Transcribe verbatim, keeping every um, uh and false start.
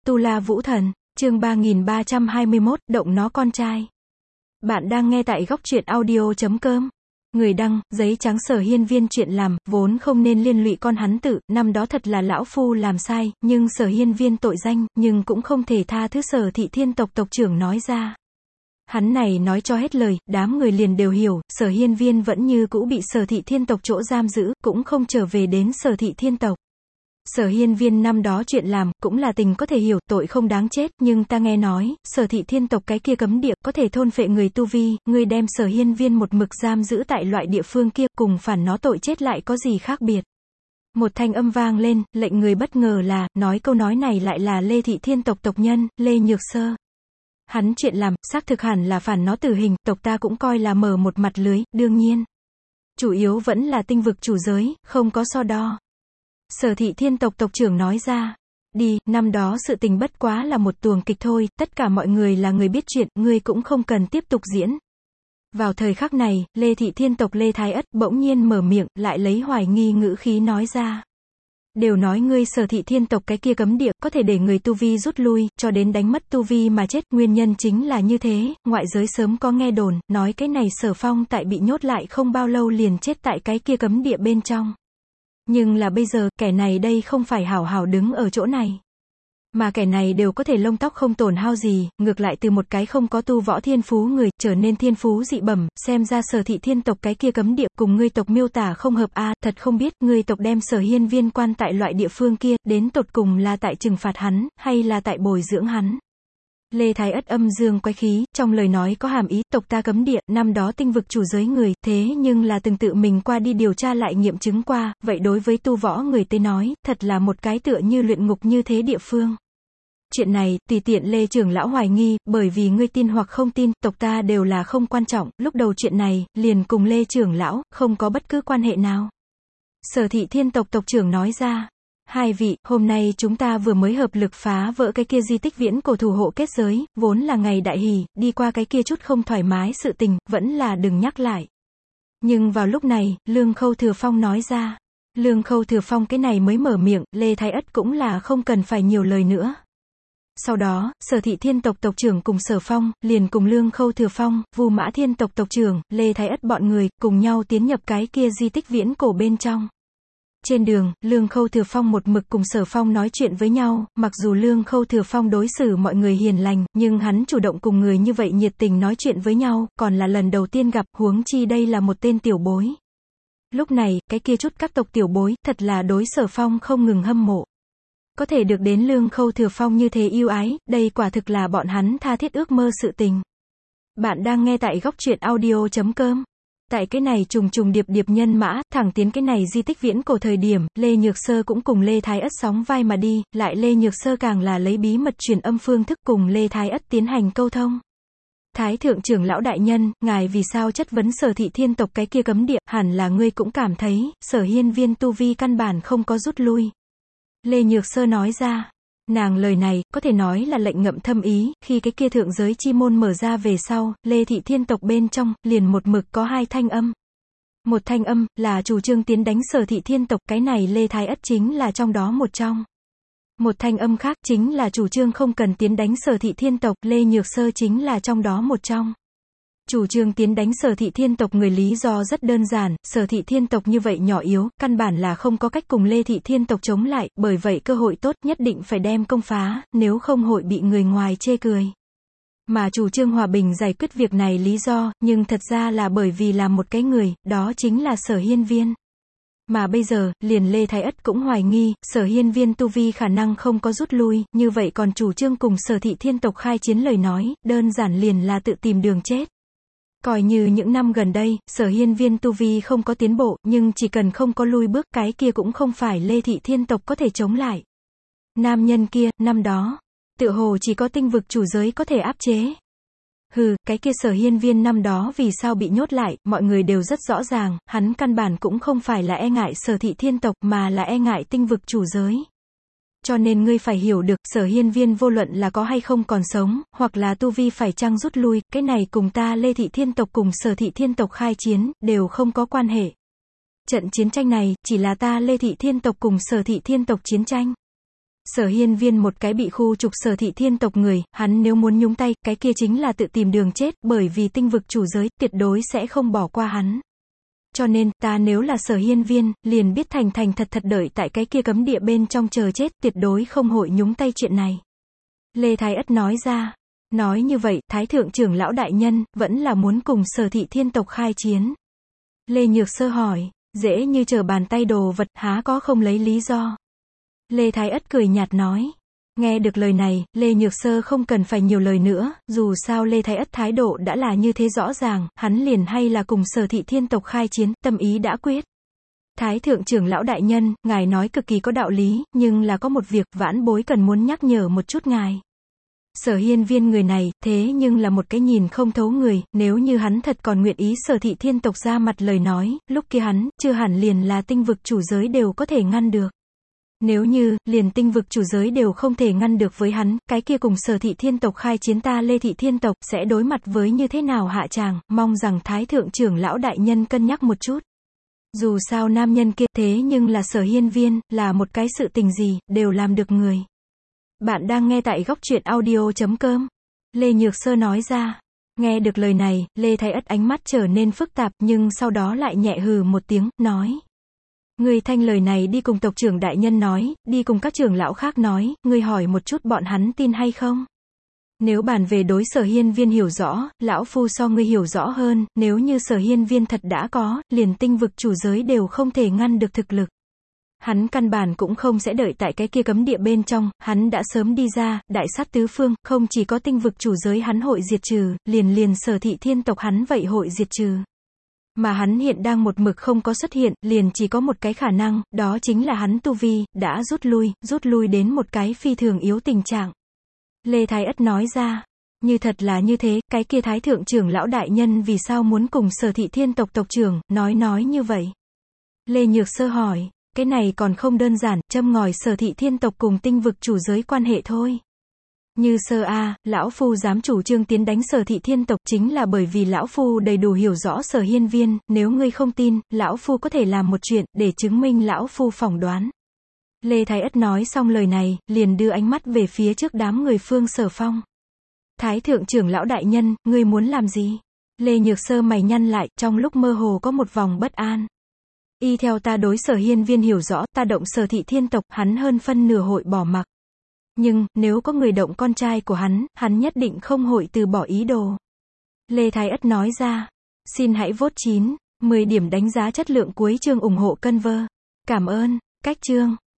Tu La Vũ Thần, chương ba nghìn ba trăm hai mươi mốt, động nó con trai. Bạn đang nghe tại góc truyện audio chấm com. Người đăng, giấy trắng Sở Hiên Viên chuyện làm, vốn không nên liên lụy con hắn tự, năm đó thật là lão phu làm sai, nhưng Sở Hiên Viên tội danh, nhưng cũng không thể tha thứ Sở Thị Thiên tộc tộc trưởng nói ra. Hắn này nói cho hết lời, đám người liền đều hiểu, Sở Hiên Viên vẫn như cũ bị Sở Thị Thiên tộc chỗ giam giữ, cũng không trở về đến Sở Thị Thiên tộc. Sở Hiên Viên năm đó chuyện làm, cũng là tình có thể hiểu, tội không đáng chết, nhưng ta nghe nói, Sở Thị Thiên tộc cái kia cấm địa, có thể thôn phệ người tu vi, ngươi đem Sở Hiên Viên một mực giam giữ tại loại địa phương kia, cùng phản nó tội chết lại có gì khác biệt. Một thanh âm vang lên, lệnh người bất ngờ là, nói câu nói này lại là Lê Thị Thiên tộc tộc nhân, Lê Nhược Sơ. Hắn chuyện làm, xác thực hẳn là phản nó tử hình, tộc ta cũng coi là mở một mặt lưới, đương nhiên. Chủ yếu vẫn là tinh vực chủ giới, không có so đo. Sở Thị Thiên tộc tộc trưởng nói ra, đi, năm đó sự tình bất quá là một tuồng kịch thôi, tất cả mọi người là người biết chuyện, ngươi cũng không cần tiếp tục diễn. Vào thời khắc này, Lê Thị Thiên tộc Lê Thái Ất bỗng nhiên mở miệng, lại lấy hoài nghi ngữ khí nói ra. Đều nói ngươi Sở Thị Thiên tộc cái kia cấm địa, có thể để người tu vi rút lui, cho đến đánh mất tu vi mà chết, nguyên nhân chính là như thế, ngoại giới sớm có nghe đồn, nói cái này Sở Phong tại bị nhốt lại không bao lâu liền chết tại cái kia cấm địa bên trong. Nhưng là bây giờ, kẻ này đây không phải hảo hảo đứng ở chỗ này. Mà kẻ này đều có thể lông tóc không tổn hao gì, ngược lại từ một cái không có tu võ thiên phú người, trở nên thiên phú dị bẩm, xem ra Sở Thị Thiên tộc cái kia cấm địa, cùng ngươi tộc miêu tả không hợp a, à, thật không biết, ngươi tộc đem Sở Hiên Viên quan tại loại địa phương kia, đến tột cùng là tại trừng phạt hắn, hay là tại bồi dưỡng hắn. Lê Thái Ất âm dương quái khí, trong lời nói có hàm ý, tộc ta cấm địa, năm đó tinh vực chủ giới người, thế nhưng là từng tự mình qua đi điều tra lại nghiệm chứng qua, vậy đối với tu võ người tới nói, thật là một cái tựa như luyện ngục như thế địa phương. Chuyện này, tùy tiện Lê trưởng lão hoài nghi, bởi vì ngươi tin hoặc không tin, tộc ta đều là không quan trọng, lúc đầu chuyện này, liền cùng Lê trưởng lão, không có bất cứ quan hệ nào. Sở Thị Thiên tộc tộc trưởng nói ra. Hai vị, hôm nay chúng ta vừa mới hợp lực phá vỡ cái kia di tích viễn cổ thủ hộ kết giới, vốn là ngày đại hỷ, đi qua cái kia chút không thoải mái sự tình, vẫn là đừng nhắc lại. Nhưng vào lúc này, Lương Khâu Thừa Phong nói ra. Lương Khâu Thừa Phong cái này mới mở miệng, Lê Thái Ất cũng là không cần phải nhiều lời nữa. Sau đó, Sở Thị Thiên tộc tộc trưởng cùng Sở Phong, liền cùng Lương Khâu Thừa Phong, Vu Mã Thiên tộc tộc trưởng, Lê Thái Ất bọn người, cùng nhau tiến nhập cái kia di tích viễn cổ bên trong. Trên đường, Lương Khâu Thừa Phong một mực cùng Sở Phong nói chuyện với nhau, mặc dù Lương Khâu Thừa Phong đối xử mọi người hiền lành, nhưng hắn chủ động cùng người như vậy nhiệt tình nói chuyện với nhau, còn là lần đầu tiên gặp, huống chi đây là một tên tiểu bối. Lúc này, cái kia chút các tộc tiểu bối, thật là đối Sở Phong không ngừng hâm mộ. Có thể được đến Lương Khâu Thừa Phong như thế yêu ái, đây quả thực là bọn hắn tha thiết ước mơ sự tình. Bạn đang nghe tại góc truyện audio chấm com. Tại cái này trùng trùng điệp điệp nhân mã, thẳng tiến cái này di tích viễn cổ thời điểm, Lê Nhược Sơ cũng cùng Lê Thái Ất sóng vai mà đi, lại Lê Nhược Sơ càng là lấy bí mật truyền âm phương thức cùng Lê Thái Ất tiến hành câu thông. Thái thượng trưởng lão đại nhân, ngài vì sao chất vấn Sở Thị Thiên tộc cái kia cấm địa, hẳn là ngươi cũng cảm thấy, Sở Hiên Viên tu vi căn bản không có rút lui. Lê Nhược Sơ nói ra. Nàng lời này, có thể nói là lệnh ngậm thâm ý, khi cái kia thượng giới chi môn mở ra về sau, Lê Thị Thiên tộc bên trong, liền một mực có hai thanh âm. Một thanh âm, là chủ trương tiến đánh Sở Thị Thiên tộc, cái này Lê Thái Ất chính là trong đó một trong. Một thanh âm khác, chính là chủ trương không cần tiến đánh Sở Thị Thiên tộc, Lê Nhược Sơ chính là trong đó một trong. Chủ trương tiến đánh Sở Thị Thiên tộc người lý do rất đơn giản, Sở Thị Thiên tộc như vậy nhỏ yếu, căn bản là không có cách cùng Lê Thị Thiên tộc chống lại, bởi vậy cơ hội tốt nhất định phải đem công phá, nếu không hội bị người ngoài chê cười. Mà chủ trương hòa bình giải quyết việc này lý do, nhưng thật ra là bởi vì là một cái người, đó chính là Sở Hiên Viên. Mà bây giờ, liền Lê Thái Ất cũng hoài nghi, Sở Hiên Viên tu vi khả năng không có rút lui, như vậy còn chủ trương cùng Sở Thị Thiên tộc khai chiến lời nói, đơn giản liền là tự tìm đường chết. Coi như những năm gần đây, Sở Hiên Viên tu vi không có tiến bộ, nhưng chỉ cần không có lui bước, cái kia cũng không phải Lê Thị Thiên tộc có thể chống lại. Nam nhân kia, năm đó, tựa hồ chỉ có tinh vực chủ giới có thể áp chế. Hừ, cái kia Sở Hiên Viên năm đó vì sao bị nhốt lại, mọi người đều rất rõ ràng, hắn căn bản cũng không phải là e ngại Sở Thị Thiên tộc, mà là e ngại tinh vực chủ giới. Cho nên ngươi phải hiểu được, Sở Hiên Viên vô luận là có hay không còn sống, hoặc là tu vi phải chăng rút lui, cái này cùng ta Lê Thị Thiên tộc cùng Sở Thị Thiên tộc khai chiến, đều không có quan hệ. Trận chiến tranh này, chỉ là ta Lê Thị Thiên tộc cùng Sở Thị Thiên tộc chiến tranh. Sở Hiên Viên một cái bị khu trục Sở thị thiên tộc người, hắn nếu muốn nhúng tay, cái kia chính là tự tìm đường chết, bởi vì tinh vực chủ giới, tuyệt đối sẽ không bỏ qua hắn. Cho nên, ta nếu là Sở Hiên Viên, liền biết thành thành thật thật đợi tại cái kia cấm địa bên trong chờ chết, tuyệt đối không hội nhúng tay chuyện này. Lê Thái Ất nói ra. Nói như vậy, Thái thượng trưởng lão đại nhân, vẫn là muốn cùng Sở thị thiên tộc khai chiến. Lê Nhược Sơ hỏi, dễ như trở bàn tay đồ vật, há có không lấy lý do. Lê Thái Ất cười nhạt nói. Nghe được lời này, Lê Nhược Sơ không cần phải nhiều lời nữa, dù sao Lê Thái Ất thái độ đã là như thế rõ ràng, hắn liền hay là cùng Sở thị thiên tộc khai chiến, tâm ý đã quyết. Thái thượng trưởng lão đại nhân, ngài nói cực kỳ có đạo lý, nhưng là có một việc, vãn bối cần muốn nhắc nhở một chút ngài. Sở Hiên Viên người này, thế nhưng là một cái nhìn không thấu người, nếu như hắn thật còn nguyện ý Sở thị thiên tộc ra mặt lời nói, lúc kia hắn, chưa hẳn liền là tinh vực chủ giới đều có thể ngăn được. Nếu như, liền tinh vực chủ giới đều không thể ngăn được với hắn, cái kia cùng Sở thị thiên tộc khai chiến ta Lê thị thiên tộc, sẽ đối mặt với như thế nào hạ tràng, mong rằng Thái thượng trưởng lão đại nhân cân nhắc một chút. Dù sao nam nhân kia, thế nhưng là Sở Hiên Viên, là một cái sự tình gì, đều làm được người. Bạn đang nghe tại góc truyện audio chấm com. Lê Nhược Sơ nói ra. Nghe được lời này, Lê Thái Ất ánh mắt trở nên phức tạp, nhưng sau đó lại nhẹ hừ một tiếng, nói. Ngươi thanh lời này đi cùng tộc trưởng đại nhân nói, đi cùng các trưởng lão khác nói, ngươi hỏi một chút bọn hắn tin hay không? Nếu bàn về đối Sở Hiên Viên hiểu rõ, lão phu so ngươi hiểu rõ hơn, nếu như Sở Hiên Viên thật đã có, liền tinh vực chủ giới đều không thể ngăn được thực lực. Hắn căn bản cũng không sẽ đợi tại cái kia cấm địa bên trong, hắn đã sớm đi ra, đại sát tứ phương, không chỉ có tinh vực chủ giới hắn hội diệt trừ, liền liền Sở thị thiên tộc hắn vậy hội diệt trừ. Mà hắn hiện đang một mực không có xuất hiện, liền chỉ có một cái khả năng, đó chính là hắn tu vi, đã rút lui, rút lui đến một cái phi thường yếu tình trạng. Lê Thái Ất nói ra, như thật là như thế, cái kia Thái thượng trưởng lão đại nhân vì sao muốn cùng Sở thị thiên tộc tộc trưởng, nói nói như vậy. Lê Nhược Sơ hỏi, cái này còn không đơn giản, châm ngòi Sở thị thiên tộc cùng tinh vực chủ giới quan hệ thôi. Như Sơ a, lão phu dám chủ trương tiến đánh Sở thị thiên tộc chính là bởi vì lão phu đầy đủ hiểu rõ Sở Hiên Viên, nếu ngươi không tin, lão phu có thể làm một chuyện, để chứng minh lão phu phỏng đoán. Lê Thái Ất nói xong lời này, liền đưa ánh mắt về phía trước đám người Phương Sở Phong. Thái thượng trưởng lão đại nhân, ngươi muốn làm gì? Lê Nhược Sơ mày nhăn lại, trong lúc mơ hồ có một vòng bất an. Y theo ta đối Sở Hiên Viên hiểu rõ, ta động Sở thị thiên tộc, hắn hơn phân nửa hội bỏ mặc. Nhưng, nếu có người động con trai của hắn, hắn nhất định không hội từ bỏ ý đồ. Lê Thái Ất nói ra. Xin hãy vote chín, mười điểm đánh giá chất lượng cuối chương ủng hộ Conver. Cảm ơn. Cách chương.